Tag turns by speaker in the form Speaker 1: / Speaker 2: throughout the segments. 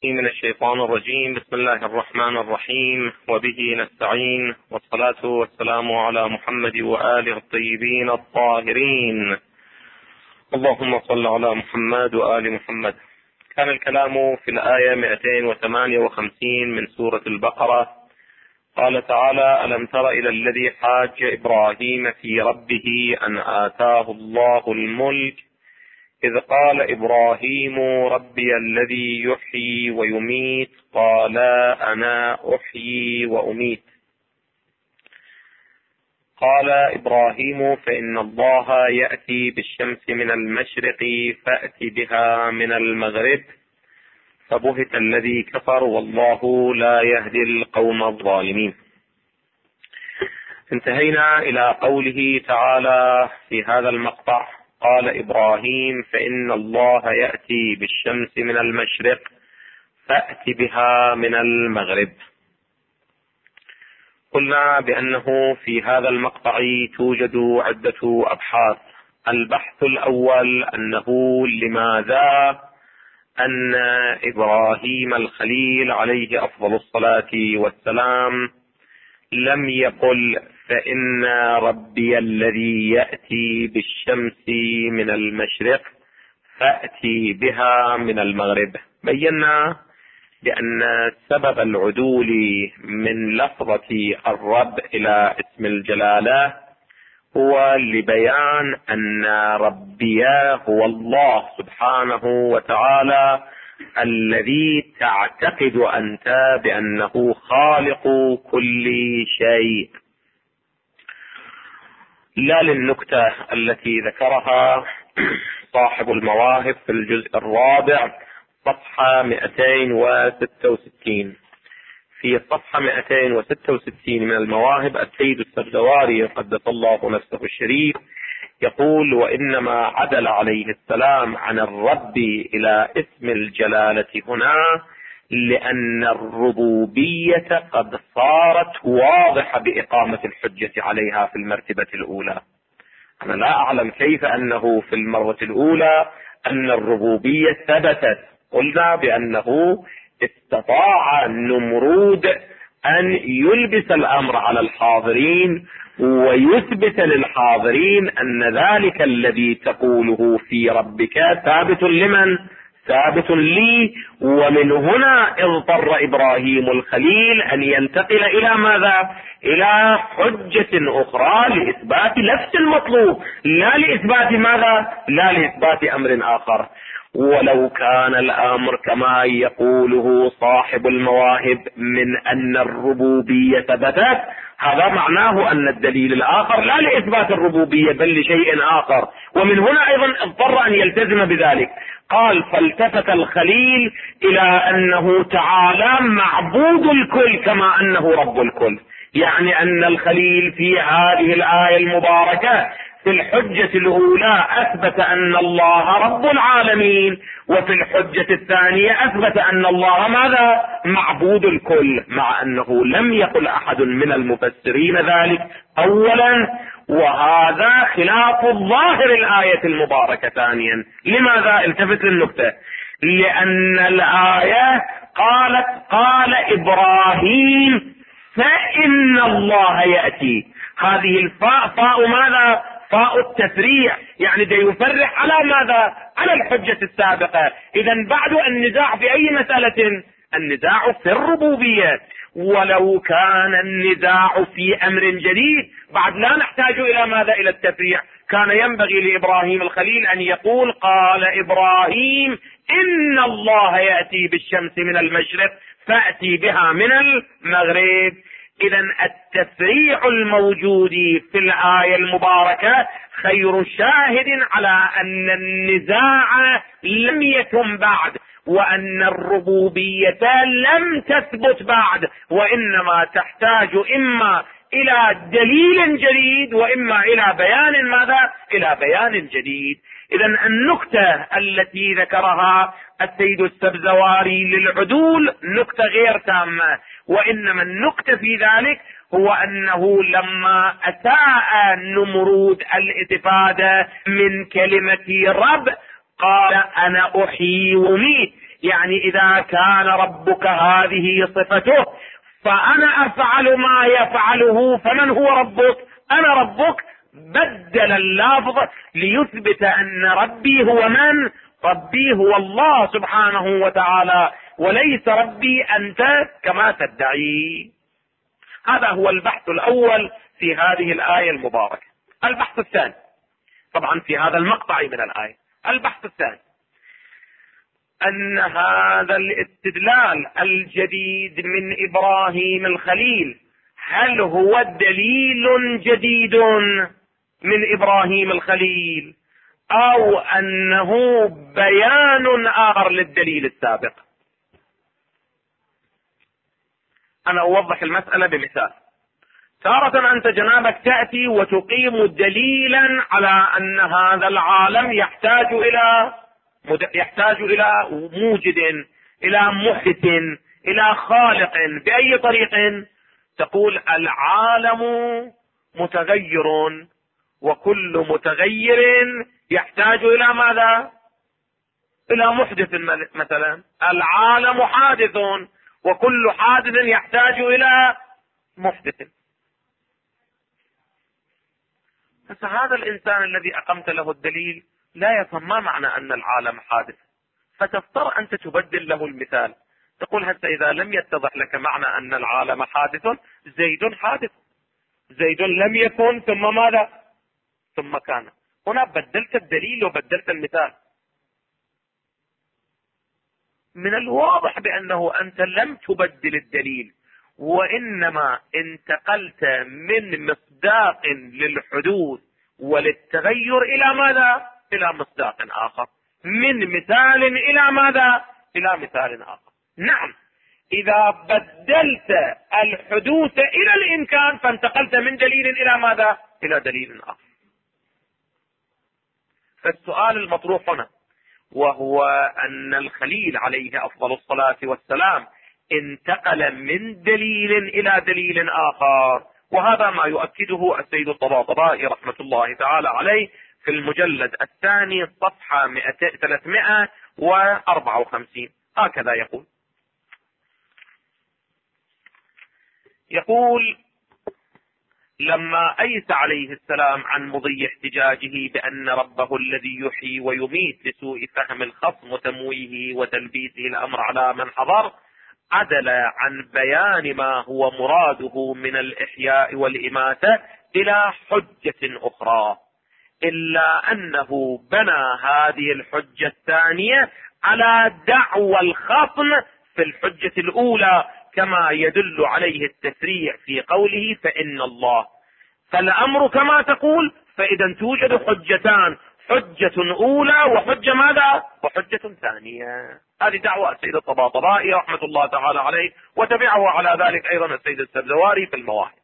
Speaker 1: من الشيطان الرجيم. بسم الله الرحمن الرحيم، وبه نستعين، والصلاة والسلام على محمد وآله الطيبين الطاهرين. اللهم صل على محمد وآل محمد. كان الكلام في الآية 258 من سورة البقرة. قال تعالى: ألم تر إلى الذي حاج إبراهيم في ربه أن آتاه الله الملك إذ قال إبراهيم ربي الذي يحيي ويميت قال أنا أحيي وأميت. قال إبراهيم فإن الله يأتي بالشمس من المشرق فأت بها من المغرب فبهت الذي كفر والله لا يهدي القوم الظالمين. انتهينا إلى قوله تعالى في هذا المقطع: قال إبراهيم فإن الله يأتي بالشمس من المشرق فأت بها من المغرب. قلنا بأنه في هذا المقطع توجد عدة أبحاث. البحث الأول أنه لماذا أن إبراهيم الخليل عليه أفضل الصلاة والسلام لم يقل فإن ربي الذي يأتي بالشمس من المشرق فأتي بها من المغرب. بينا بأن سبب العدول من لفظة الرب إلى اسم الجلالة هو لبيان أن ربي هو الله سبحانه وتعالى الذي تعتقد أنت بأنه خالق كل شيء، لا للنكتة التي ذكرها صاحب المواهب في الجزء الرابع صفحة 266. في صفحة 266 من المواهب السيد السبزواري قدس الله نفسه الشريف يقول: وإنما عدل عليه السلام عن الرب إلى اسم الجلالة هنا لأن الربوبية قد صارت واضحة بإقامة الحجة عليها في المرتبة الأولى. أنا لا أعلم كيف أنه في المرة الأولى أن الربوبية ثبتت. قلنا بأنه استطاع النمرود أن يلبس الأمر على الحاضرين ويثبت للحاضرين أن ذلك الذي تقوله في ربك ثابت لمن؟ ثابت لي. ومن هنا اضطر إبراهيم الخليل أن ينتقل إلى ماذا؟ إلى حجة أخرى لإثبات نفس المطلوب، لا لإثبات ماذا؟ لا لإثبات أمر آخر. ولو كان الأمر كما يقوله صاحب المواهب من أن الربوبية ثبتت، هذا معناه أن الدليل الآخر لا لإثبات الربوبية بل لشيء آخر، ومن هنا أيضا اضطر أن يلتزم بذلك. قال: فالتفت الخليل إلى أنه تعالى معبود الكل كما أنه رب الكل. يعني أن الخليل في هذه الآية المباركة في الحجة الأولى أثبت أن الله رب العالمين، وفي الحجة الثانية أثبت أن الله ماذا؟ معبود الكل، مع أنه لم يقل أحد من المفسرين ذلك أولا، وهذا خلاف ظاهر الآية المباركة ثانيا. لماذا؟ التفت للنكتة. لأن الآية قالت: قال إبراهيم فإن الله يأتي. هذه الفاء فاء ماذا؟ فاء التفريع، يعني ده يفرح على ماذا؟ على الحجة السابقة. إذا بعد النزاع في أي مسألة؟ النزاع في الربوبية. ولو كان النزاع في أمر جديد بعد لا نحتاج إلى ماذا؟ إلى التفريع. كان ينبغي لإبراهيم الخليل أن يقول: قال إبراهيم إن الله يأتي بالشمس من المشرق فأتي بها من المغرب. إذا التفريع الموجود في الآية المباركة خير شاهد على أن النزاع لم يتم بعد، وأن الربوبية لم تثبت بعد، وإنما تحتاج إما إلى دليل جديد وإما إلى بيان ماذا؟ إلى بيان جديد. إذا النكتة التي ذكرها السيد السبزواري للعدول نكتة غير تامة، وإنما النكتة في ذلك هو أنه لما أساء نمرود الاستفادة من كلمة رب قال أنا أحيي وأميت، يعني إذا كان ربك هذه صفته فأنا أفعل ما يفعله، فمن هو ربك؟ أنا ربك. بدل اللفظ ليثبت أن ربي هو من؟ ربي هو الله سبحانه وتعالى، وليس ربي أنت كما تدعي. هذا هو البحث الأول في هذه الآية المباركة. البحث الثاني طبعا في هذا المقطع من الآية. البحث الثاني أن هذا الاستدلال الجديد من إبراهيم الخليل هل هو دليل جديد من إبراهيم الخليل أو أنه بيان آخر للدليل السابق؟ أنا أوضح المسألة بمثال. تارة أنت جنابك تأتي وتقيم دليلا على أن هذا العالم يحتاج إلى موجد، إلى محدث، إلى خالق. بأي طريق؟ تقول العالم متغير، وكل متغير يحتاج إلى ماذا؟ إلى محدث. مثلا العالم حادث، وكل حادث يحتاج إلى محدث. فهذا الإنسان الذي أقمت له الدليل لا يفهم ما معنى أن العالم حادث، فتضطر أنت تبدل له المثال. تقول حتى إذا لم يتضح لك معنى أن العالم حادث، زيد حادث، زيد لم يكن ثم ماذا؟ ثم كان. هنا بدلت الدليل وبدلت المثال. من الواضح بأنه أنت لم تبدل الدليل، وإنما انتقلت من مصداق للحدوث وللتغير إلى ماذا؟ إلى مصداق آخر. من مثال إلى ماذا؟ إلى مثال آخر. نعم، إذا بدلت الحدوث إلى الإمكان فانتقلت من دليل إلى ماذا؟ إلى دليل آخر. فالسؤال المطروح هنا وهو أن الخليل عليه أفضل الصلاة والسلام انتقل من دليل إلى دليل آخر، وهذا ما يؤكده السيد الطباطبائي رحمة الله تعالى عليه في المجلد الثاني صفحة 354. هكذا يقول لما أيس عليه السلام عن مضي احتجاجه بأن ربه الذي يحيي ويميت لسوء فهم الخصم وتمويه وتلبيسه الأمر على من حضر، عدل عن بيان ما هو مراده من الإحياء والإماتة إلى حجة أخرى، إلا أنه بنى هذه الحجة الثانية على دعوى الخصم في الحجة الأولى، كما يدل عليه التسريع في قوله فإن الله. فالأمر كما تقول، فإذا توجد حجتان، حجة أولى وحجة ماذا؟ وحجة ثانية. هذه دعوة السيد الطباطبائي رحمة الله تعالى عليه، وتبعه على ذلك أيضا السيد السبزواري في المواهب.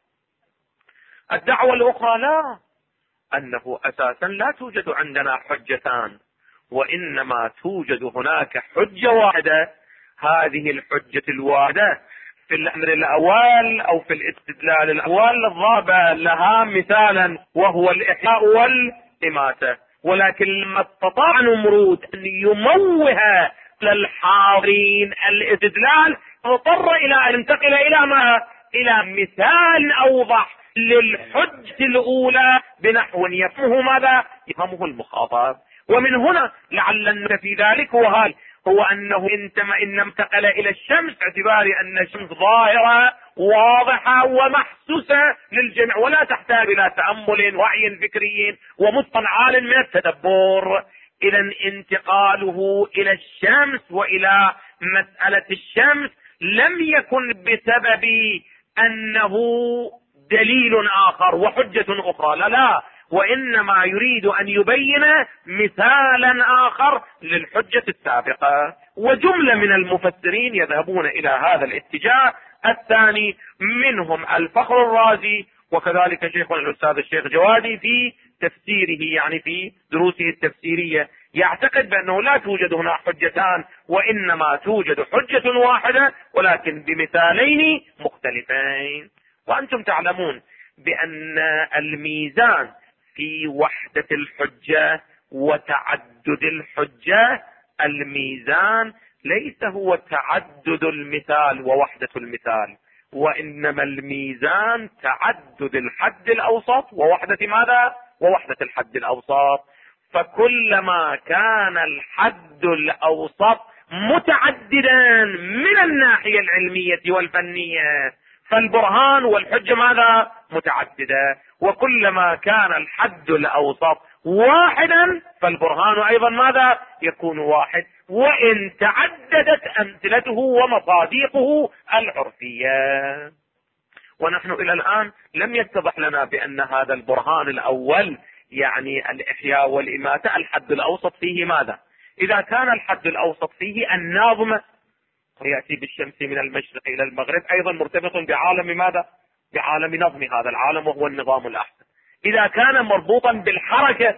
Speaker 1: الدعوة الأخرى لا، أنه أساسا لا توجد عندنا حجتان، وإنما توجد هناك حجة واحدة. هذه الحجة الواحدة في الأمر الأول أو في الاستدلال الأول ضرب لها مثالا وهو الإحياء والإماتة، ولكن لما استطاع نمرود أن يموه للحاضرين الاستدلال اضطر إلى أن ينتقل إلى مثال أوضح للحجة الأولى بنحو يفهمه ماذا؟ يفهمه المخاطب. ومن هنا لعل في ذلك هو أنه إن انتقل إلى الشمس باعتبار أن الشمس ظاهرة واضحة ومحسوسة للجميع ولا تحتاج إلى تأمل وعي فكري ومتقن عال من التدبر. إذا انتقاله إلى الشمس وإلى مسألة الشمس لم يكن بسبب أنه دليل آخر وحجة أخرى، لا، وإنما يريد أن يبين مثالا آخر للحجة السابقة. وجملة من المفسرين يذهبون إلى هذا الاتجاه الثاني، منهم الفخر الرازي، وكذلك شيخنا الأستاذ الشيخ جوادي في تفسيره، يعني في دروسه التفسيرية، يعتقد بأنه لا توجد هنا حجتان، وإنما توجد حجة واحدة ولكن بمثالين مختلفين. وأنتم تعلمون بأن الميزان في وحدة الحجة وتعدد الحجة، الميزان ليس هو تعدد المثال ووحدة المثال، وإنما الميزان تعدد الحد الأوسط ووحدة ماذا؟ ووحدة الحد الأوسط. فكلما كان الحد الأوسط متعددا من الناحية العلمية والفنية فالبرهان والحجة ماذا؟ متعددة. وكلما كان الحد الأوسط واحدا فالبرهان أيضا ماذا؟ يكون واحد، وإن تعددت أمثلته ومصادقه العرفية. ونحن إلى الآن لم يتضح لنا بأن هذا البرهان الأول يعني الإحياء والإماتة الحد الأوسط فيه ماذا؟ إذا كان الحد الأوسط فيه النظم ويأتي بالشمس من المشرق إلى المغرب، أيضا مرتبط بعالم ماذا؟ بعالم نظم هذا العالم وهو النظام الأحسن. إذا كان مربوطا بالحركة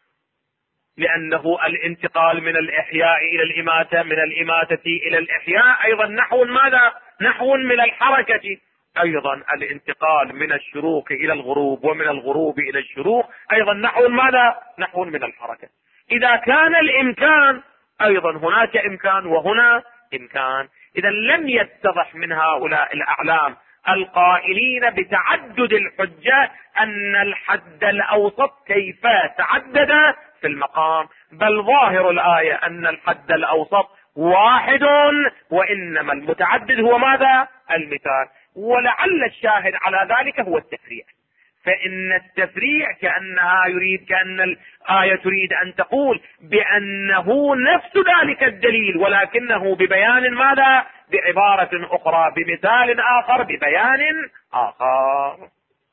Speaker 1: لأنه الانتقال من الإحياء إلى الإماتة، من الإماتة إلى الإحياء أيضا نحو ماذا؟ نحو من الحركة. أيضا الانتقال من الشروق إلى الغروب ومن الغروب إلى الشروق أيضا نحو ماذا؟ نحو من الحركة. إذا كان الإمكان أيضا هناك إمكان وهنا إمكان. إذا لم يتضح من هؤلاء الأعلام القائلين بتعدد الحجة أن الحد الأوسط كيف تعدد في المقام، بل ظاهر الآية أن الحد الأوسط واحد، وإنما المتعدد هو ماذا؟ المثال. ولعل الشاهد على ذلك هو التفريع، فإن التفريع كأن الآية تريد أن تقول بأنه نفس ذلك الدليل ولكنه ببيان ماذا؟ بعبارة أخرى، بمثال آخر، ببيان آخر.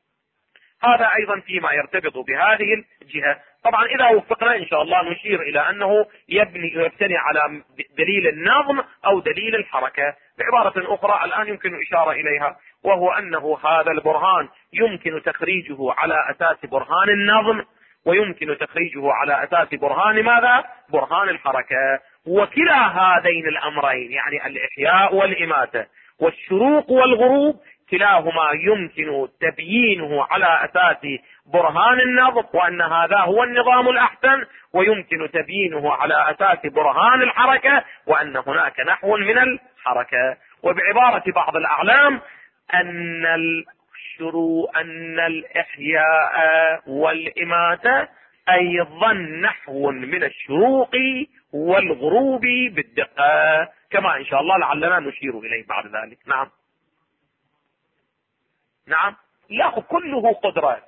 Speaker 1: هذا أيضا فيما يرتبط بهذه الجهة. طبعا إذا وفقنا إن شاء الله نشير إلى أنه يبتني على دليل النظم أو دليل الحركة. بعبارة أخرى الآن يمكن إشارة إليها، وهو أنه هذا البرهان يمكن تخريجه على أساس برهان النظم، ويمكن تخريجه على أساس برهان ماذا؟ برهان الحركة. وكلا هذين الأمرين يعني الإحياء والإماتة والشروق والغروب كلاهما يمكن تبيينه على أساس برهان النظم وأن هذا هو النظام الأحسن، ويمكن تبيينه على أساس برهان الحركة وأن هناك نحو من الحركة. وبعبارة بعض الأعلام أن الإحياء والإماتة أيضا نحو من الشروق والغروب بالدقة، كما إن شاء الله لعلنا نشير إليه بعد ذلك. نعم لا كله قدرة.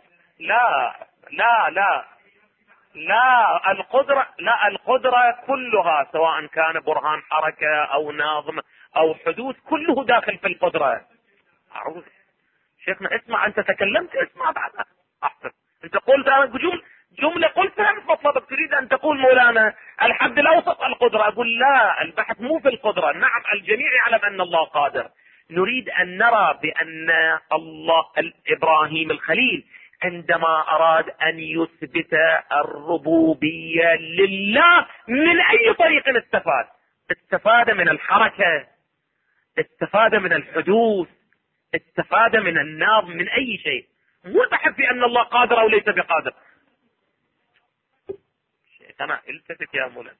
Speaker 1: القدرة كلها سواء كان برهان حركة أو نظم أو حدوث كله داخل في القدرة. أعوذ شيخنا اسمع، أنت تكلمت اسمع بعدها أحسن. أنت قلت جملة قلتها مطلبك تريد أن تقول مولانا الحد الأوسط القدرة. أقول لا، البحث مو في القدرة. نعم الجميع يعلم أن الله قادر، نريد أن نرى بأن الله إبراهيم الخليل عندما أراد أن يثبت الربوبية لله من أي طريق استفاد من الحركة، استفاد من الحدوث، استفاد من النظم، من أي شيء. مو البحث في أن الله قادر أو ليس بقادر. أنا التفت يا مولانا،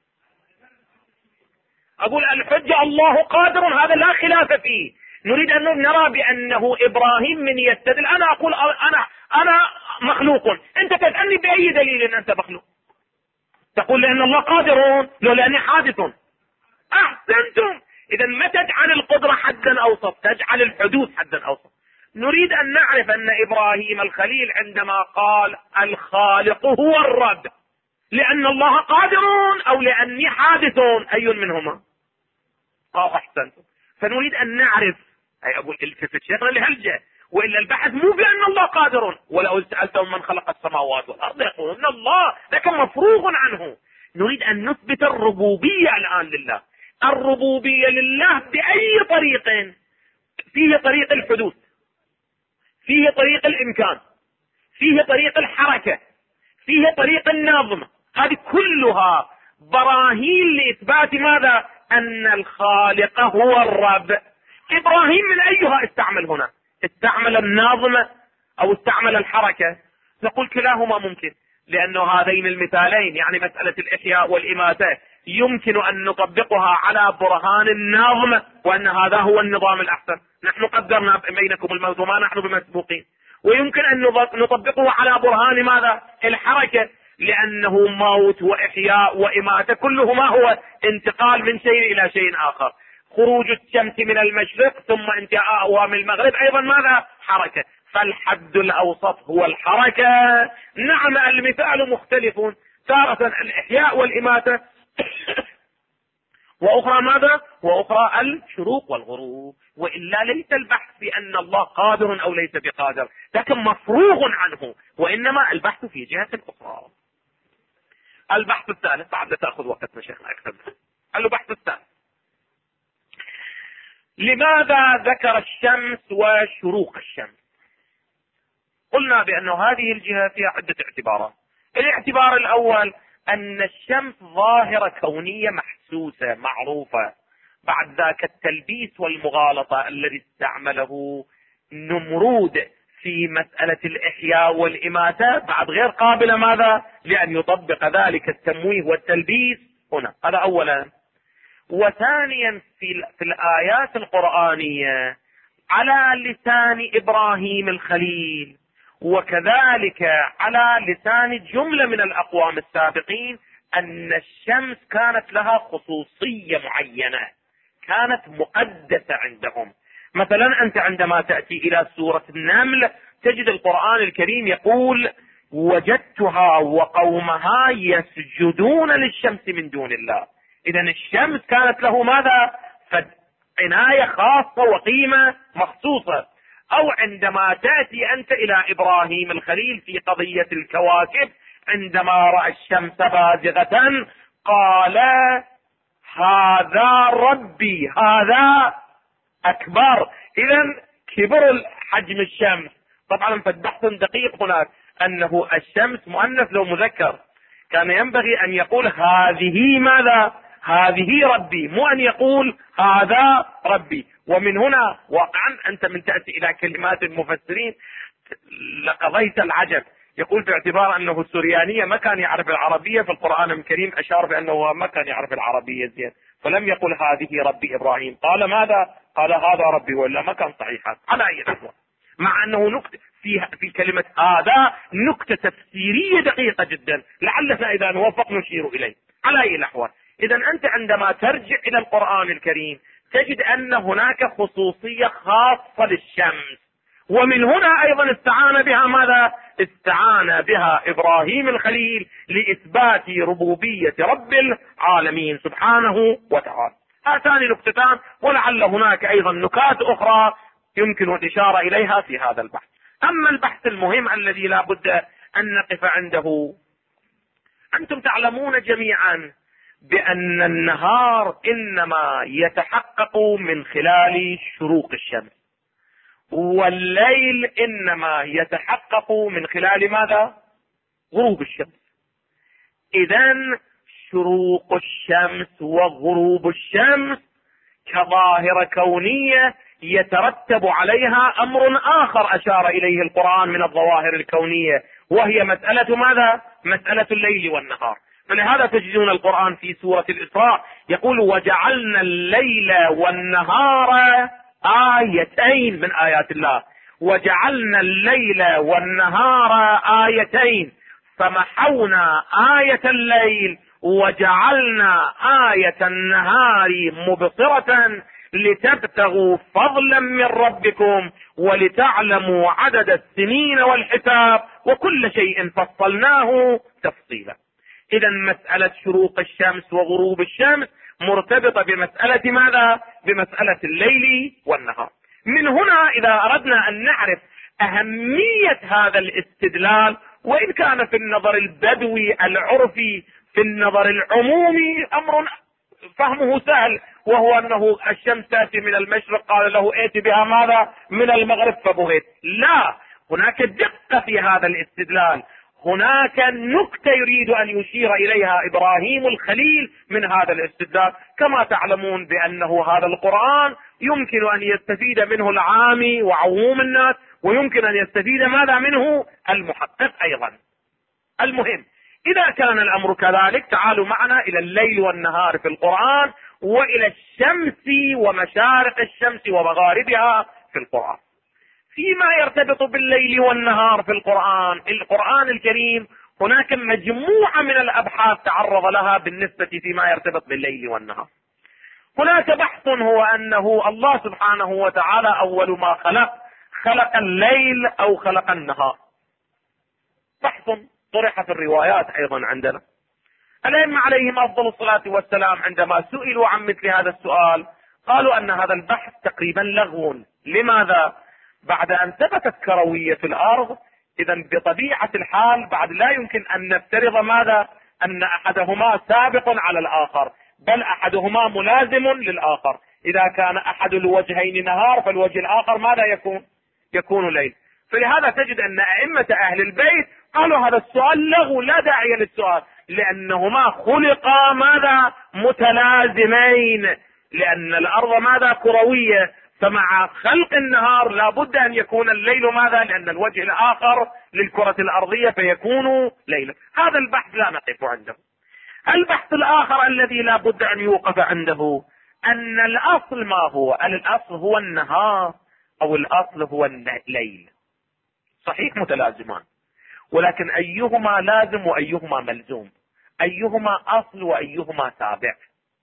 Speaker 1: أقول الحجة الله قادر، هذا لا خلاف فيه. نريد أن نرى بأنه إبراهيم من يستدل. أنا أقول أنا مخلوق، أنت تسألني بأي دليل أنت مخلوق؟ تقول لأن الله قادر، لو لأني حادث. أحسنتم. إذا ما تجعل القدرة حدا أوسط، تجعل الحدوث حدا أوسط. نريد أن نعرف أن إبراهيم الخليل عندما قال الخالق هو الرب، لأن الله قادر أو لأني حادث، أي منهما؟ أحسنتم. فنريد أن نعرف، أي أقول التفت شيخنا لهلجة، وإلا البحث مو بأن الله قادر. ولو سألتهم من خلق السماوات والأرض يقولون الله، لكن مفروغ عنه. نريد أن نثبت الربوبية الآن لله. الربوبية لله بأي طريق؟ فيه طريق الحدوث، فيه طريق الإمكان، فيه طريق الحركة، فيه طريق النظم. هذه كلها براهين لإثبات ماذا؟ أن الخالق هو الرب. إبراهيم من أيها استعمل هنا؟ استعمل النظم أو استعمل الحركة؟ نقول كلاهما ممكن، لأنه هذين المثالين يعني مسألة الإحياء والإماتة يمكن أن نطبقها على برهان النظم، وأن هذا هو النظام الأحسن، نحن قدرنا بينكم الموت وما نحن بمسبوقين. ويمكن أن نطبقه على برهان ماذا؟ الحركة، لأنه موت وإحياء وإماتة كله ما هو؟ انتقال من شيء إلى شيء آخر. خروج الشمس من المشرق ثم انتهاءها من المغرب أيضا ماذا؟ حركة. فالحد الأوسط هو الحركة. نعم المثال مختلف، تارة الإحياء والإماتة وأخرى ماذا؟ وأخرى الشروق والغروب. وإلا ليس البحث بأن الله قادر أو ليس بقادر، لكن مفروغ عنه، وإنما البحث في جهة أخرى. البحث الثالث، بعد تأخذ وقت مشيخنا أكثر. البحث الثالث: لماذا ذكر الشمس وشروق الشمس؟ قلنا بأن هذه الجهة فيها عدة اعتبارات. الاعتبار الأول أن الشمس ظاهرة كونية محسوسة معروفة. بعد ذاك التلبيس والمغالطة الذي استعمله نمرود في مسألة الإحياء والإماتة بعد غير قابلة ماذا؟ لأن يطبق ذلك التمويه والتلبيس هنا. هذا أولا. وثانيا في الآيات القرآنية على لسان إبراهيم الخليل، وكذلك على لسان جملة من الأقوام السابقين، أن الشمس كانت لها خصوصية معينة، كانت مقدسة عندهم. مثلا أنت عندما تأتي إلى سورة النمل تجد القرآن الكريم يقول: وجدتها وقومها يسجدون للشمس من دون الله. إذا الشمس كانت له ماذا؟ عناية خاصة وقيمة مخصوصة. أو عندما تأتي أنت إلى إبراهيم الخليل في قضية الكواكب، عندما رأى الشمس بازغة قال: هذا ربي، هذا أكبر. إذا كبر حجم الشمس. طبعا فالبحث دقيق هناك أنه الشمس مؤنث لو مذكر، كان ينبغي أن يقول هذه ماذا؟ هذه ربي، مو أن يقول هذا ربي. ومن هنا واقعا أنت من تأتي إلى كلمات المفسرين لقضيت العجب. يقول باعتبار أنه السريانية ما كان يعرف العربية، في القرآن الكريم أشار بأنه ما كان يعرف العربية زين، فلم يقل هذه ربي إبراهيم، قال ماذا؟ قال هذا ربي، ولا ما كان صحيحا على أي نحو. مع أنه نكتة في كلمة هذا نكتة تفسيرية دقيقة جدا، لعلنا إذا نوفق نشير إليه على أي نحو. إذا أنت عندما ترجع إلى القرآن الكريم تجد أن هناك خصوصية خاصة للشمس، ومن هنا أيضا استعان بها ماذا؟ استعان بها إبراهيم الخليل لإثبات ربوبية رب العالمين سبحانه وتعالى. هاتان نكتتان، ولعل هناك أيضا نكات أخرى يمكن الإشارة إليها في هذا البحث. أما البحث المهم الذي لا بد أن نقف عنده، أنتم تعلمون جميعا بأن النهار إنما يتحقق من خلال شروق الشمس، والليل إنما يتحقق من خلال ماذا؟ غروب الشمس. إذن شروق الشمس وغروب الشمس كظاهرة كونية يترتب عليها أمر آخر أشار إليه القرآن من الظواهر الكونية، وهي مسألة ماذا؟ مسألة الليل والنهار. فلهذا تجدون القرآن في سورة الإسراء يقول: وجعلنا الليل والنهار آيتين من آيات الله. وجعلنا الليل والنهار آيتين فمحونا آية الليل وجعلنا آية النهار مبصرة لتبتغوا فضلا من ربكم ولتعلموا عدد السنين والحساب وكل شيء فصلناه تفصيلا. إذا مسألة شروق الشمس وغروب الشمس مرتبطة بمسألة ماذا؟ بمسألة الليل والنهار. من هنا إذا أردنا أن نعرف أهمية هذا الاستدلال، وإن كان في النظر البدوي العرفي في النظر العمومي أمر فهمه سهل، وهو أنه الشمس تأتي من المشرق قال له ائت بها ماذا؟ من المغرب فبهت. لا، هناك دقة في هذا الاستدلال، هناك نكتة يريد أن يشير إليها إبراهيم الخليل من هذا الاستدلال. كما تعلمون بأنه هذا القرآن يمكن أن يستفيد منه العامي وعموم الناس، ويمكن أن يستفيد ماذا منه؟ المحقق أيضا. المهم إذا كان الأمر كذلك تعالوا معنا إلى الليل والنهار في القرآن، وإلى الشمس ومشارق الشمس ومغاربها في القرآن. فيما يرتبط بالليل والنهار في القرآن الكريم هناك مجموعة من الأبحاث تعرض لها بالنسبة فيما يرتبط بالليل والنهار. هناك بحث هو أنه الله سبحانه وتعالى أول ما خلق الليل أو خلق النهار. بحث طرح في الروايات أيضا عندنا. الأئمة عليهم أفضل الصلاة والسلام عندما سئلوا عن مثل هذا السؤال قالوا أن هذا البحث تقريبا لغو. لماذا؟ بعد أن ثبتت كروية الأرض، إذا بطبيعة الحال بعد لا يمكن أن نفترض ماذا؟ أن أحدهما سابق على الآخر، بل أحدهما ملازم للآخر. إذا كان أحد الوجهين نهار فالوجه الآخر ماذا يكون ليل. فلهذا تجد أن أئمة أهل البيت قالوا هذا السؤال لغو لا داعي للسؤال، لأنهما خلقا ماذا؟ متلازمين، لأن الأرض ماذا؟ كروية، فمع خلق النهار لا بد أن يكون الليل ماذا؟ لأن الوجه الآخر للكرة الأرضية فيكون ليلا. هذا البحث لا نقف عنده. البحث الآخر الذي لا بد أن يوقف عنده أن الأصل ما هو؟ الأصل هو النهار أو الأصل هو الليل، صحيح متلازمان، ولكن أيهما لازم وأيهما ملزوم، أيهما أصل وأيهما تابع.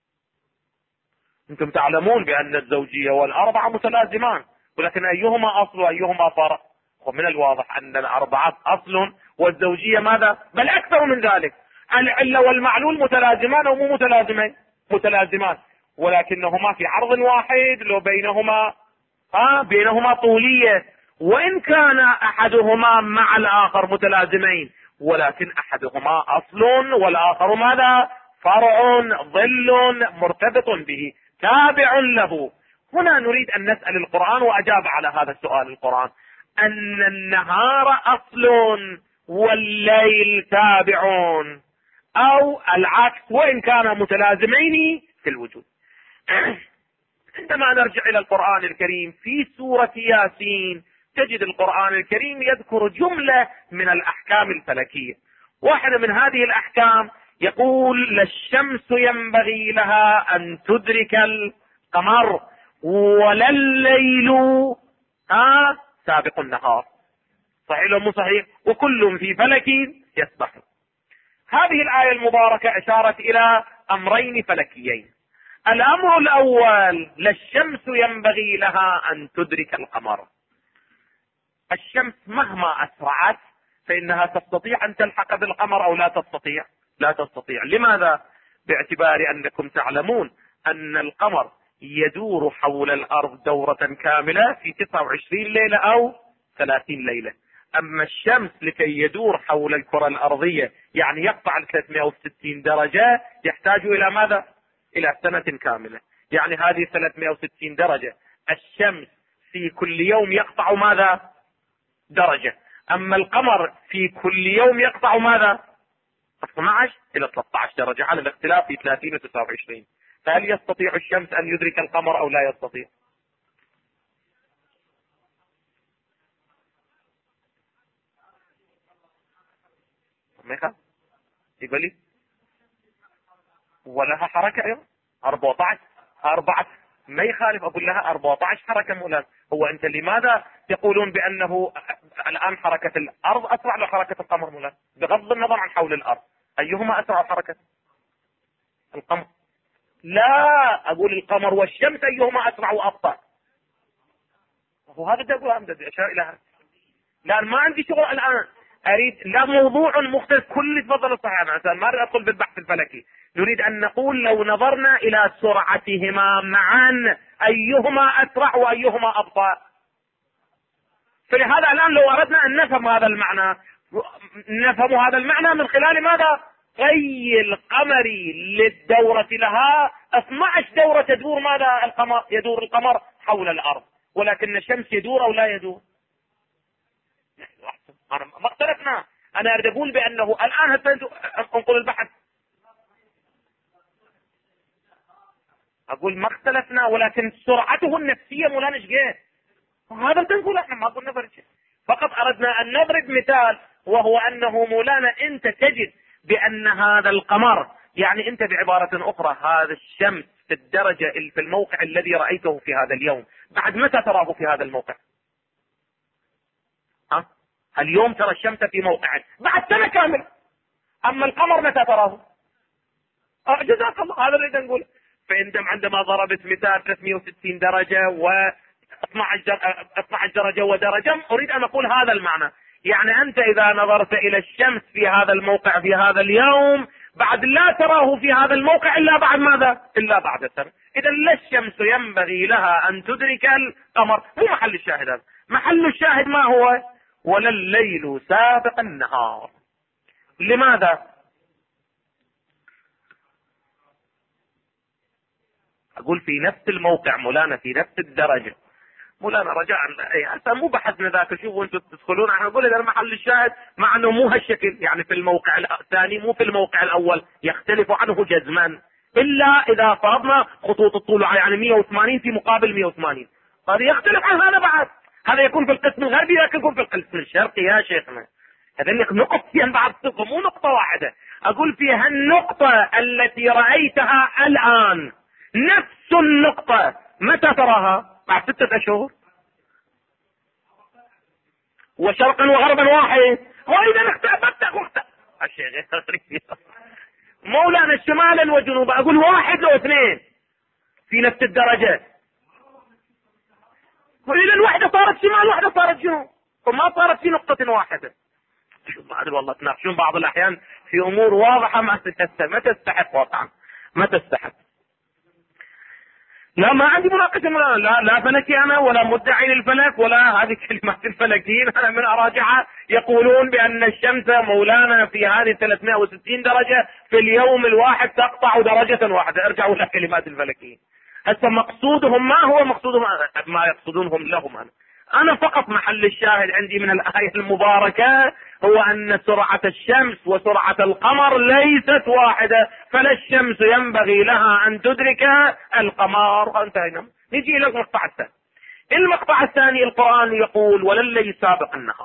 Speaker 1: أنتم تعلمون بأن الزوجية والأربعة متلازمان، ولكن أيهما أصل وأيهما فرع؟ ومن الواضح أن الأربعة أصل والزوجية ماذا؟ بل أكثر من ذلك. العلة والمعلول متلازمان أو مو متلازمان، ولكنهما في عرض واحد، لو بينهما طولية، وإن كان أحدهما مع الآخر متلازمين، ولكن أحدهما أصل والآخر ماذا؟ فرع، ظل مرتبط به، تابع له. هنا نريد أن نسأل القرآن، وأجاب على هذا السؤال القرآن، أن النهار أصل والليل تابع، أو العكس، وإن كانا متلازمين في الوجود. عندما نرجع إلى القرآن الكريم في سورة ياسين تجد القرآن الكريم يذكر جملة من الأحكام الفلكية. واحدة من هذه الأحكام يقول: لا الشمس ينبغي لها أن تدرك القمر ولا الليل سابق النهار. صحيح ولا مو صحيح؟ وكل في فلك يسبح. هذه الآية المباركة أشارت إلى أمرين فلكيين. الأمر الأول: لا الشمس ينبغي لها أن تدرك القمر. الشمس مهما أسرعت فإنها تستطيع أن تلحق بالقمر أو لا تستطيع؟ لا تستطيع. لماذا؟ باعتبار أنكم تعلمون أن القمر يدور حول الأرض دورة كاملة في 29 ليلة أو 30 ليلة. أما الشمس لكي يدور حول الكرة الأرضية يعني يقطع 360 درجة يحتاج إلى ماذا؟ إلى سنة كاملة. يعني هذه 360 درجة، الشمس في كل يوم يقطع ماذا؟ درجة. أما القمر في كل يوم يقطع ماذا؟ 12 إلى 13 درجة على الاختلاف في 30 و 29. فهل يستطيع الشمس أن يدرك القمر أو لا يستطيع؟ ما يخاف يقول لي ولها حركة أيضا 14 ما يخالف، أقول لها 14 حركة مولاد. هو أنت لماذا تقولون بأنه الآن حركة الأرض أسرع لو حركة القمر مولاد؟ بغض النظر عن حول الأرض أيهما أسرع حركة؟ القمر. لا، أقول القمر والشمس أيهما أسرع وأبطأ؟ وهذا بدي أشار إلى هذا. لا، ما عندي شغل الآن، أريد لا موضوع مختلف كل تفضل الصحيح. أنا ما أريد أدخل بالبحث الفلكي، نريد أن نقول لو نظرنا إلى سرعتهما معا أيهما أسرع وأيهما أبطأ. فلهذا الآن لو أردنا أن نفهم هذا المعنى، نفهم هذا المعنى من خلال ماذا؟ طي القمر للدورة لها 12 دورة تدور ماذا؟ القمر يدور القمر حول الأرض، ولكن الشمس يدور أو لا يدور؟ أنا ما اختلفنا. أنا أريد أقول بأنه الآن انقل البحث، أقول ما اختلفنا، ولكن سرعته النفسية مولانا شقيه هذا تنقل. احنا ما قلنا فرق، فقط أردنا أن نضرب مثال، وهو أنه مولانا أنت تجد بأن هذا القمر، يعني أنت بعبارة أخرى هذا الشمس في الدرجة في الموقع الذي رأيته في هذا اليوم، بعد متى تراه في هذا الموقع؟ اليوم ترى الشمس في موقعه بعد سنة كاملة، أما القمر متى تراه؟ جزاك الله، هذا اللي نقول. فأنت عندما ضربت مثال 360 درجة و 12 درجة ودرجة، أريد أن أقول هذا المعنى. يعني أنت إذا نظرت إلى الشمس في هذا الموقع في هذا اليوم، بعد لا تراه في هذا الموقع إلا بعد ماذا؟ إلا بعد سنة. إذا لا الشمس ينبغي لها أن تدرك القمر. مو محل الشاهد هذا. محل الشاهد ما هو؟ ولا الليل سابق النهار. لماذا؟ أقول في نفس الموقع مولانا، في نفس الدرجة مولانا، رجاء هسه مو بحثنا ذاك. شوفوا انتم تدخلون، احنا نقول اذا محل الشاهد مع انه مو هالشكل، يعني في الموقع الثاني مو في الموقع الاول، يختلف عنه جزما، الا اذا فرضنا خطوط الطول يعني 180 في مقابل 180، هذا يختلف عن هذا بعد. هذا يكون في القسم الغربي، لكن يكون في القسم الشرقي يا شيخنا. هذني نقطتين بعد صفر، مو نقطة واحدة. اقول في هالنقطة التي رأيتها الآن نفس النقطة متى تراها؟ بعد 6 أشهر. وشرقا وغربا واحد، واذا اختلفت الشيخ مولانا شمالا وجنوبا، اقول 1 أو 2 في نفس الدرجة، واذا الوحدة صارت شمال واحدة صارت جنوب، وما صارت في نقطة واحدة. ما ادري والله، تناقشون بعض الاحيان في امور واضحة ما تستحق واقعا، ما تستحق. لا ما عندي مناقشة، لا فلكي أنا ولا مدعي للفلك ولا هذه كلمات الفلكيين. أنا من أراجعها يقولون بأن الشمس مولانا في هذه 360 درجة في اليوم الواحد تقطع درجة واحدة. ارجعوا إلى كلمات الفلكيين. هسه مقصودهم ما هو مقصودهم؟ ما يقصدونهم لهم. أنا فقط محل الشاهد عندي من الآية المباركة هو أن سرعة الشمس وسرعة القمر ليست واحدة، فلا الشمس ينبغي لها أن تدرك القمر. انتهينا. نجي إلى المقطع الثاني. المقطع الثاني القرآن يقول ولا الليل سابق النهار.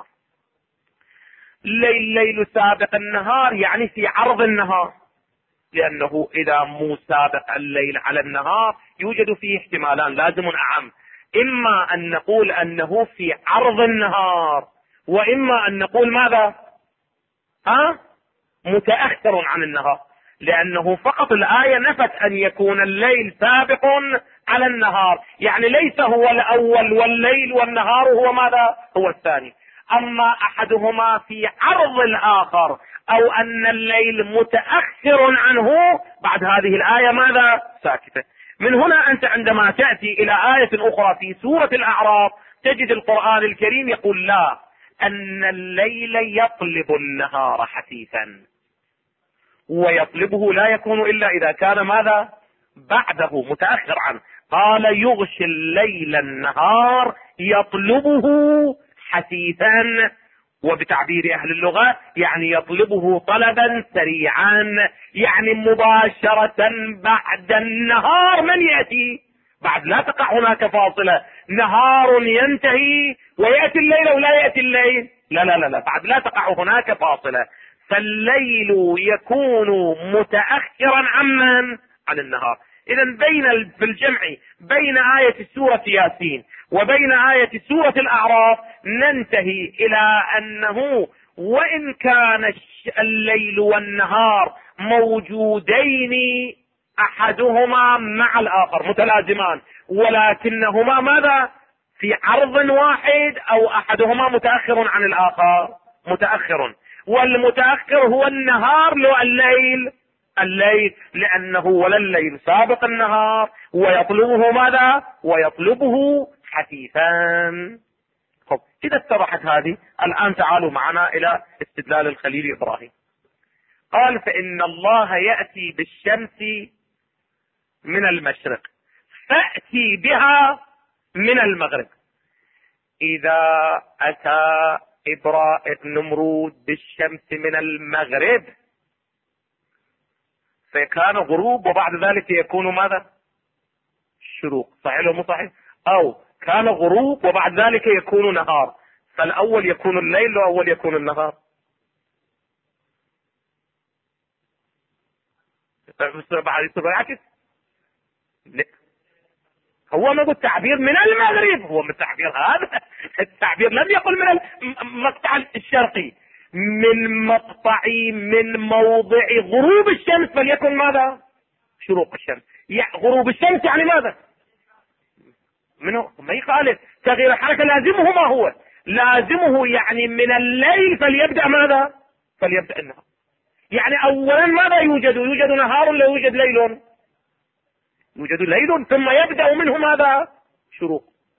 Speaker 1: الليل سابق النهار يعني في عرض النهار، لأنه إذا مو سابق الليل على النهار يوجد فيه احتمالان لازم أعم. إما أن نقول أنه في عرض النهار، وإما أن نقول ماذا؟ متأخر عن النهار، لأنه فقط الآية نفت أن يكون الليل سابق على النهار، يعني ليس هو الأول والليل والنهار هو ماذا؟ هو الثاني. أما أحدهما في عرض الآخر أو أن الليل متأخر عنه، بعد هذه الآية ماذا؟ ساكتة. من هنا أنت عندما تأتي إلى آية أخرى في سورة الأعراف تجد القرآن الكريم يقول لا، أن الليل يطلب النهار حثيثا، ويطلبه لا يكون إلا إذا كان ماذا؟ بعده متأخر عنه. قال يغشي الليل النهار يطلبه حثيثا، وبتعبير أهل اللغة يعني يطلبه طلبا سريعا، يعني مباشرة بعد النهار من يأتي. بعد لا تقع هناك فاصلة، نهار ينتهي ويأتي الليل أو لا يأتي الليل، لا بعد لا تقع هناك فاصلة. فالليل يكون متأخرا عمن؟ عن النهار. إذا في الجمع بين آية سورة ياسين وبين آية سورة الأعراف ننتهي إلى أنه وإن كان الليل والنهار موجودين أحدهما مع الآخر متلازمان، ولكنهما ماذا؟ في عرض واحد، أو أحدهما متأخر عن الآخر. متأخر، والمتأخر هو النهار لو الليل، لأنه ولا الليل سابق النهار ويطلبه ماذا؟ ويطلبه حثيثا. طب إذا اتضحت هذه، الآن تعالوا معنا إلى استدلال الخليل إبراهيم. قال فإن الله يأتي بالشمس من المشرق فأتي بها من المغرب. إذا أتى نمرود بالشمس من المغرب فكان غروب، وبعد ذلك يكون ماذا؟ شروق. صحيح ولا مو صحيح؟ أو كان غروب وبعد ذلك يكون نهار، فالأول يكون الليل والأول يكون النهار. بالعكس. هو ما قلت تعبير من المغرب، هو من التعبير هذا التعبير لم يقل من المقطع الشرقي، من مقطع من موضع غروب الشمس فليكن ماذا؟ شروق الشمس. غروب الشمس يعني ماذا؟ منه ما يخالف تغيير الحركة لازمه ما هو؟ لازمه يعني من الليل فليبدأ ماذا؟ فليبدأ النهار. يعني اولا ماذا يوجد؟ يوجد نهار ولا يوجد ليل؟ يوجد ليل ثم يبدأ منه ماذا؟ شروق.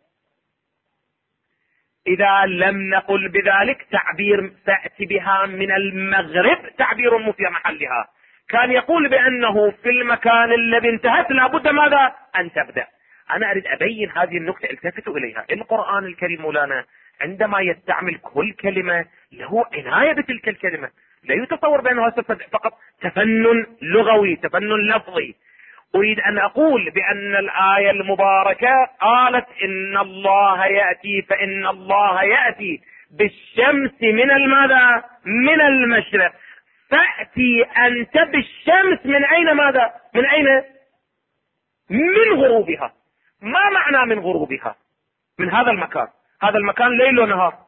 Speaker 1: اذا لم نقل بذلك تعبير تأتي بها من المغرب تعبير مو في محلها. كان يقول بانه في المكان الذي انتهت لابد ماذا؟ ان تبدأ. انا اريد ابين هذه النقطة، التفتوا اليها. القرآن الكريم مولانا عندما يستعمل كل كلمة له عناية بتلك الكلمة، لا يتصور بانه فقط تفنن لغوي تفنن لفظي. اريد ان اقول بان الاية المباركة قالت ان الله يأتي، فان الله يأتي بالشمس من الماذا؟ من المشرق. فأتي انت بالشمس من اين ماذا؟ من اين؟ من غروبها. ما معنى من غروبها؟ من هذا المكان. هذا المكان ليل ونهار.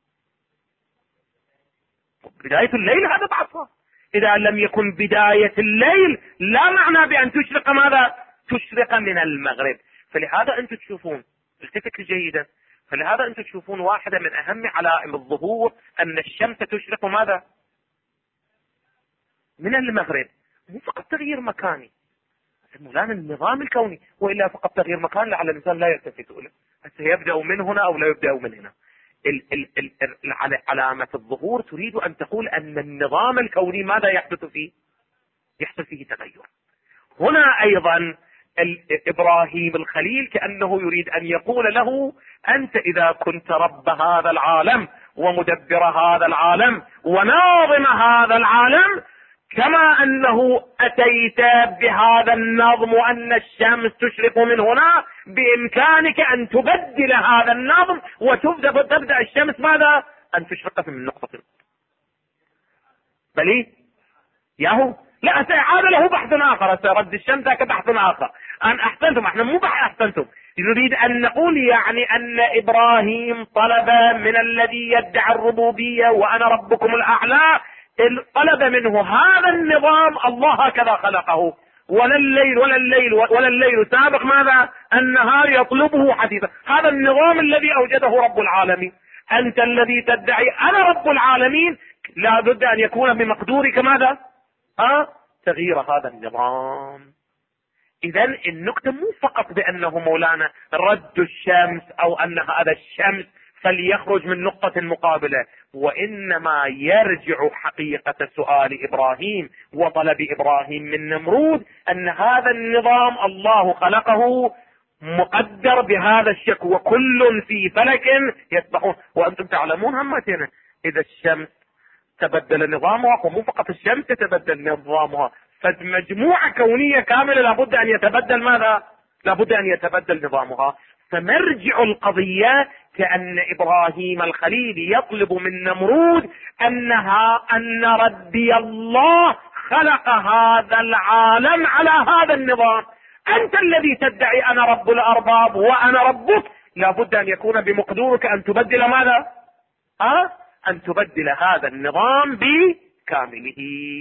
Speaker 1: بداية الليل هذا بعضها. اذا لم يكن بداية الليل لا معنى بان تشرق ماذا؟ تشرق من المغرب. فلهذا انتم تشوفون، التفت جيدا، فلهذا انتم تشوفون واحدة من اهم علائم الظهور ان الشمس تشرق ماذا؟ من المغرب. مو فقط تغيير مكاني مولانا، النظام الكوني، والا فقط تغيير مكان لعل الانسان لا يلتفت له. يبدأ من هنا او لا يبدأ من هنا. علامة الظهور تريد ان تقول ان النظام الكوني ماذا يحدث فيه؟ يحصل فيه تغير. هنا ايضا ابراهيم الخليل كأنه يريد ان يقول له انت اذا كنت رب هذا العالم ومدبر هذا العالم وناظم هذا العالم، كما انه اتيت بهذا النظم وان الشمس تشرق من هنا، بامكانك ان تبدل هذا النظم وتبدأ الشمس ماذا؟ ان تشرق من نقطة. بل ياهو لا هذا له بحث اخر، رد الشمس كبحث اخر. ان احسنتم، احنا مو بحث احسنتم، نريد ان نقول يعني ان ابراهيم طلب من الذي يدعي الربوبية وانا ربكم الاعلى، طلب منه هذا النظام. الله هكذا خلقه، ولا الليل سابق ماذا؟ النهار يطلبه حديثا. هذا النظام الذي اوجده رب العالمين. انت الذي تدعي انا رب العالمين لا بد ان يكون بمقدورك ماذا؟ تغيير هذا النظام. اذا النقطة مو فقط بانه مولانا رد الشمس او ان هذا الشمس فليخرج من نقطة مقابلة، وانما يرجع حقيقة سؤال ابراهيم وطلب ابراهيم من نمرود ان هذا النظام الله خلقه مقدر بهذا الشكل، وكل في فلك يسبحون. وانتم تعلمون همتنا اذا الشمس تبدل نظامها، ومو فقط الشمس تتبدل نظامها، فمجموعة كونية كاملة لابد ان يتبدل ماذا؟ لابد ان يتبدل نظامها. فمرجع القضية كأن ابراهيم الخليل يطلب من نمرود ان ربي الله خلق هذا العالم على هذا النظام. انت الذي تدعي انا رب الارباب وانا ربك، لابد ان يكون بمقدورك ان تبدل ماذا؟ ان تبدل هذا النظام بكامله.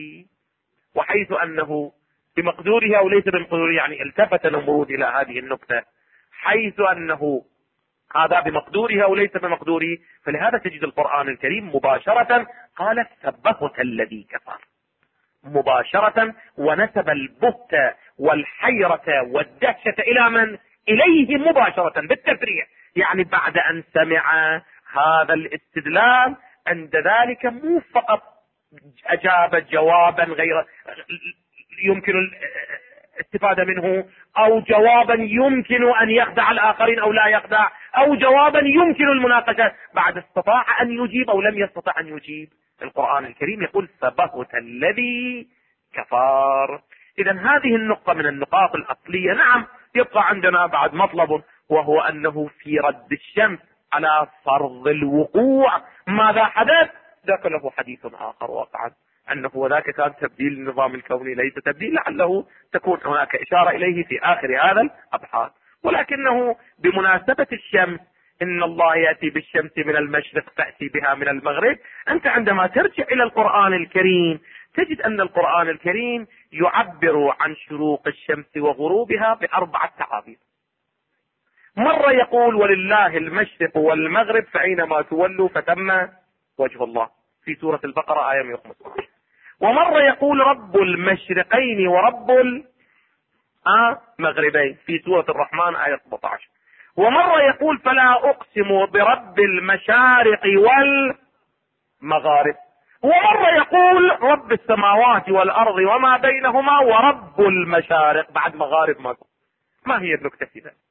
Speaker 1: وحيث انه بمقدوره او ليس بمقدوره، يعني التفت نمرود الى هذه النقطة، حيث انه هذا بمقدوره او ليس بمقدوره، فلهذا تجد القرآن الكريم مباشرة قال ثبت الذي كفر مباشرة، ونسب البهت والحيرة والدهشة الى من؟ اليه مباشرة بالتفريع. يعني بعد ان سمع هذا الاستدلال عند ذلك مو فقط اجاب جوابا غير يمكن الاستفادة منه، او جوابا يمكن ان يخدع الاخرين او لا يخدع، او جوابا يمكن المناقشة، بعد استطاع ان يجيب او لم يستطع ان يجيب. القرآن الكريم يقول فبهت الذي كفر. اذا هذه النقطة من النقاط الاصلية. نعم يبقى عندنا بعد مطلب، وهو انه في رد الشمس على فرض الوقوع ماذا حدث؟ ذاك له حديث اخر واقعا أنه ذاك كان تبديل النظام الكوني ليس تبديل، لعله تكون هناك إشارة إليه في آخر هذا الأبحاث. ولكنه بمناسبة الشمس، إن الله يأتي بالشمس من المشرق تأتي بها من المغرب، أنت عندما ترجع إلى القرآن الكريم تجد أن القرآن الكريم يعبر عن شروق الشمس وغروبها بأربعة تعابير. مرة يقول ولله المشرق والمغرب فأينما تولوا فتم وجه الله في سورة البقرة آية 115. ومرة يقول رب المشرقين ورب المغربين في سورة الرحمن آية 17. ومرة يقول فلا أقسم برب المشارق والمغارب. ومرة يقول رب السماوات والأرض وما بينهما ورب المشارق، بعد مغارب ما هي النكتة في ذلك؟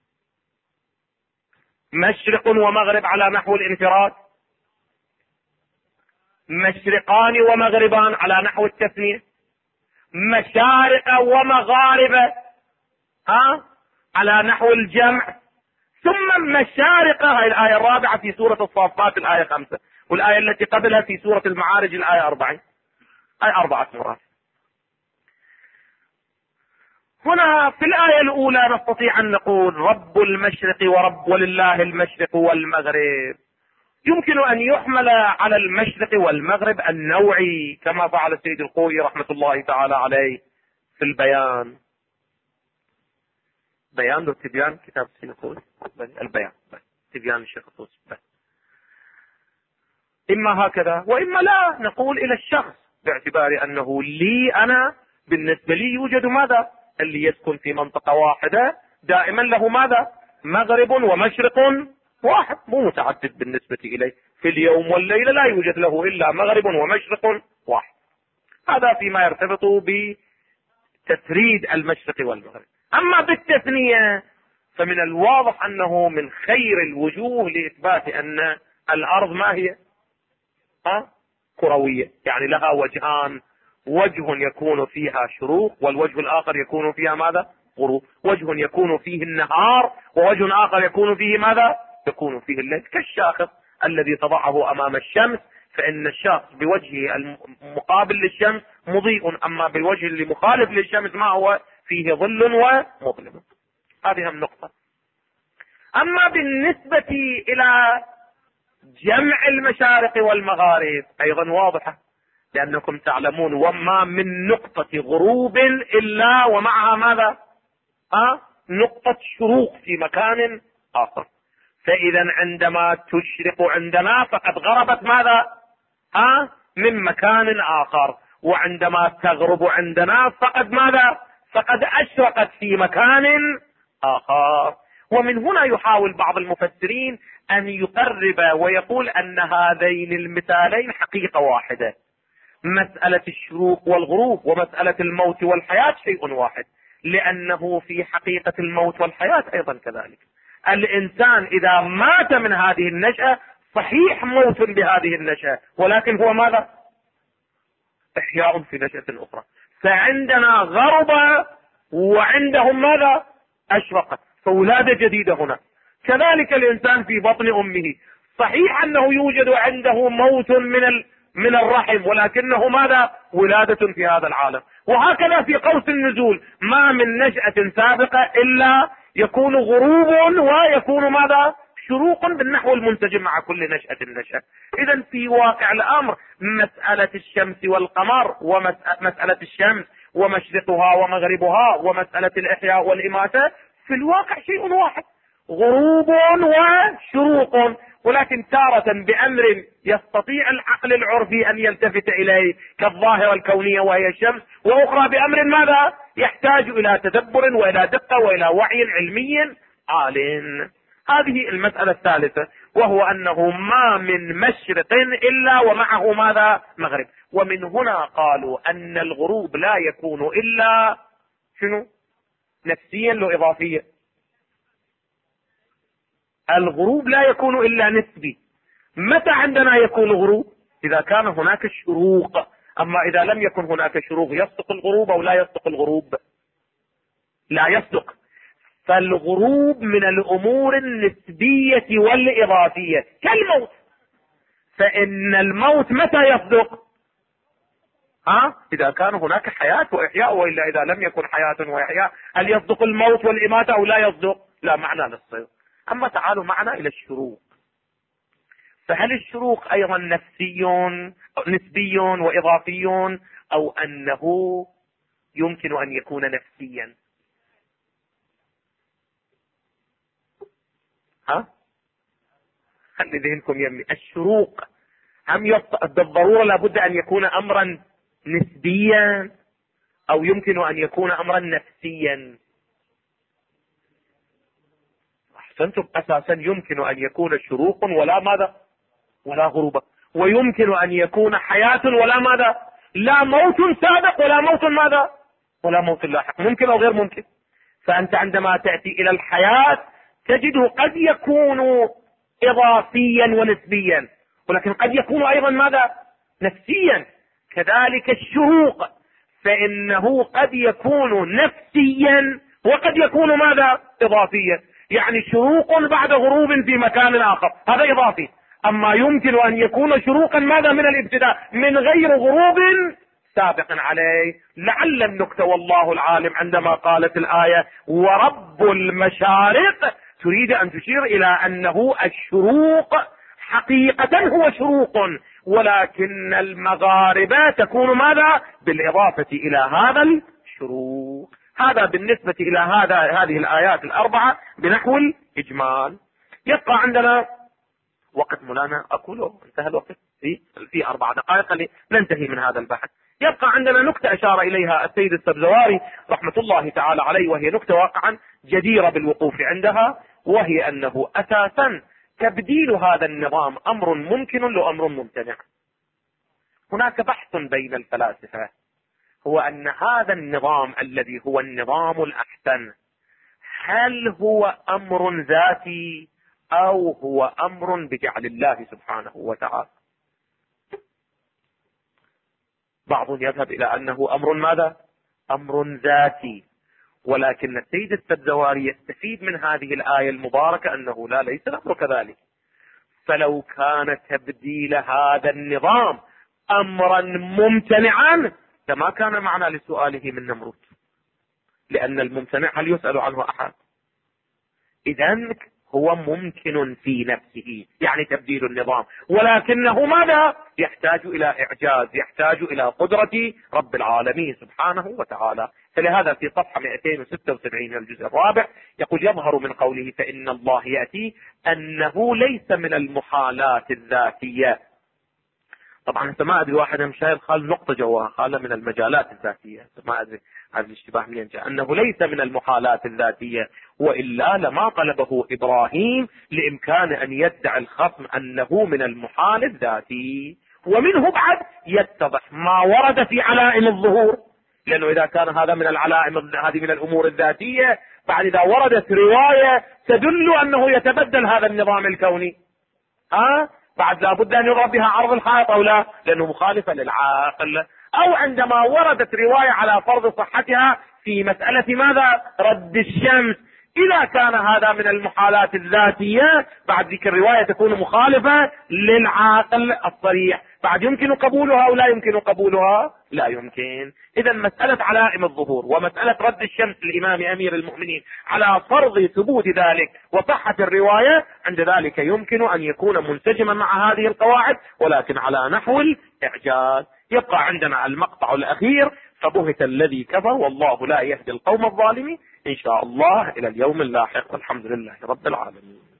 Speaker 1: مشرق ومغرب على نحو الانفراد، مشرقان ومغربان على نحو التثنية، مشارق ومغارب على نحو الجمع، ثم مشارق، هذه الآية الرابعة في سورة الصافات الآية 5، والآية التي قبلها في سورة المعارج الآية 40، أي 4 مرات. هنا في الآية الأولى نستطيع أن نقول رب المشرق ولله المشرق والمغرب، يمكن أن يحمل على المشرق والمغرب النوعي كما فعل السيد الخوئي رحمة الله تعالى عليه في البيان. بيان تبيان كتاب السيد الخوئي، البيان تبيان الشيخ الطوسي، إما هكذا وإما لا، نقول إلى الشخص باعتبار أنه لي أنا بالنسبة لي يوجد ماذا؟ اللي يسكن في منطقة واحدة دائما له ماذا؟ مغرب ومشرق واحد، مو متعدد بالنسبة إليه. في اليوم والليلة لا يوجد له إلا مغرب ومشرق واحد. هذا فيما يرتبط بتسريد المشرق والمغرب. أما بالتثنية فمن الواضح أنه من خير الوجوه لإثبات أن الأرض ما هي؟ كروية، يعني لها وجهان، وجه يكون فيها شروق والوجه الآخر يكون فيها ماذا؟ غروب. وجه يكون فيه النهار ووجه آخر يكون فيه ماذا؟ يكون فيه الليل. كالشاخص الذي تضعه أمام الشمس، فإن الشخص بوجهه المقابل للشمس مضيء، أما بالوجه اللي مخالف للشمس ما هو؟ فيه ظل ومظلم. هذه النقطة. أما بالنسبة إلى جمع المشارق والمغارب أيضا واضحة، لأنكم تعلمون وما من نقطة غروب إلا ومعها ماذا؟ نقطة شروق في مكان آخر. فإذا عندما تشرق عندنا فقد غربت ماذا؟ من مكان آخر، وعندما تغرب عندنا فقد ماذا؟ فقد أشرقت في مكان آخر. ومن هنا يحاول بعض المفسرين أن يقرب ويقول أن هذين المثالين حقيقة واحدة، مسألة الشروق والغروب ومسألة الموت والحياة شيء واحد، لأنه في حقيقة الموت والحياة أيضا كذلك. الإنسان إذا مات من هذه النشأة صحيح موت بهذه النشأة، ولكن هو ماذا؟ إحياء في نشأة أخرى. فعندنا غرب وعندهم ماذا؟ أشرقت، فولادة جديدة هنا. كذلك الإنسان في بطن أمه صحيح أنه يوجد عنده موت من الرحم، ولكنه ماذا؟ ولادة في هذا العالم. وهكذا في قوس النزول، ما من نشأة سابقة إلا يكون غروب ويكون ماذا؟ شروق بالنحو المنسجم مع كل نشأة. إذا في واقع الأمر مسألة الشمس والقمر ومسألة الشمس ومشرقها ومغربها ومسألة الإحياء والإماتة في الواقع شيء واحد، غروب وشروق، ولكن تارة بأمر يستطيع العقل العرفي أن يلتفت إليه كالظاهرة الكونية وهي الشمس، وأخرى بأمر ماذا؟ يحتاج إلى تدبر وإلى دقة وإلى وعي علمي عال. هذه المسألة الثالثة، وهو أنه ما من مشرق إلا ومعه ماذا؟ مغرب. ومن هنا قالوا أن الغروب لا يكون إلا شنو؟ نفسيا لو إضافيا. الغروب لا يكون إلا نسبي. متى عندنا يكون غروب؟ إذا كان هناك شروق. أما إذا لم يكن هناك شروق يصدق الغروب أو لا يصدق الغروب؟ لا يصدق. فالغروب من الأمور النسبية والإضافية كالموت. فإن الموت متى يصدق؟ إذا كان هناك حياة وإحياء، وإلا إذا لم يكن حياة وإحياء هل يصدق الموت والإماتة أو لا يصدق؟ لا معنى للصدق. أما تعالوا معنا إلى الشروق. فهل الشروق أيضا نسبي وإضافي، أو أنه يمكن أن يكون نفسيا؟ خلي ذهنكم يمي. الشروق بالضرورة لابد أن يكون أمرا نسبيا، أو يمكن أن يكون أمرا نفسيا؟ أحسنتم. أساسا يمكن أن يكون شروق ولا ماذا؟ ولا غروب. ويمكن أن يكون حياة ولا ماذا؟ لا موت سابق ولا موت ماذا؟ ولا موت لاحق. ممكن أو غير ممكن؟ فأنت عندما تأتي إلى الحياة تجده قد يكون إضافيا ونسبيا، ولكن قد يكون أيضا ماذا؟ نفسيا. كذلك الشروق فإنه قد يكون نفسيا وقد يكون ماذا؟ إضافيا. يعني شروق بعد غروب في مكان آخر، هذا إضافي. أما يمكن أن يكون شروقا ماذا؟ من الابتداء، من غير غروب سابق عليه. لعل النكتة والله العالم عندما قالت الآية ورب المشارق تريد أن تشير إلى أنه الشروق حقيقة هو شروق، ولكن المغاربة تكون ماذا؟ بالإضافة إلى هذا الشروق. هذا بالنسبة إلى هذه الآيات الأربعة بنحو الإجمال. يبقى عندنا وقت مولانا أقوله انتهى الوقت في 4 دقائق ننتهي من هذا البحث. يبقى عندنا نكتة أشار إليها السيد السبزواري رحمة الله تعالى عليه، وهي نكتة واقعا جديرة بالوقوف عندها، وهي أنه أساسا تبديل هذا النظام أمر ممكن لو أمر ممتنع. هناك بحث بين الفلاسفة هو أن هذا النظام الذي هو النظام الأحسن هل هو أمر ذاتي أو هو أمر بجعل الله سبحانه وتعالى. بعضهم يذهب إلى أنه أمر ماذا؟ أمر ذاتي، ولكن السيد السبزواري يستفيد من هذه الآية المباركة أنه لا، ليس الأمر كذلك. فلو كان تبديل هذا النظام أمرا ممتنعا فما كان معنى لسؤاله من نمرود، لأن الممتنع هل يسأل عنه أحد؟ إذن هو ممكن في نفسه، يعني تبديل النظام، ولكنه ماذا؟ يحتاج إلى إعجاز، يحتاج إلى قدرة رب العالمين سبحانه وتعالى. فلهذا في صفحة 276 الجزء الرابع يقول يظهر من قوله فإن الله يأتي أنه ليس من المحالات الذاتية. طبعا انت ما ادري واحد مشاير خال نقطة جواها خالة من المجالات الذاتية، ما ادري هذا الاشتباه منين جاء، انه ليس من المحالات الذاتية، والا لما طلبه ابراهيم لامكان ان يدعي الخصم انه من المحال الذاتي. ومنه بعد يتضح ما ورد في علائم الظهور، لانه اذا كان هذا من العلائم، هذه من الامور الذاتية، بعد اذا وردت رواية تدل انه يتبدل هذا النظام الكوني بعد لابد ان يضرب بها عرض الحائط او لا، لانه مخالفة للعاقل. او عندما وردت رواية على فرض صحتها في مسألة ماذا؟ رد الشمس، اذا كان هذا من المحالات الذاتية بعد ذيك الرواية تكون مخالفة للعاقل الصريح، بعد يمكن قبولها او لا يمكن قبولها؟ لا يمكن. اذا مسألة علائم الظهور ومسألة رد الشمس للامام امير المؤمنين على فرض ثبوت ذلك وصحة الرواية، عند ذلك يمكن ان يكون منسجما مع هذه القواعد، ولكن على نحو الاعجاز. يبقى عندنا المقطع الاخير فبهت الذي كفر والله لا يهدي القوم الظالمين، ان شاء الله الى اليوم اللاحق، والحمد لله رب العالمين.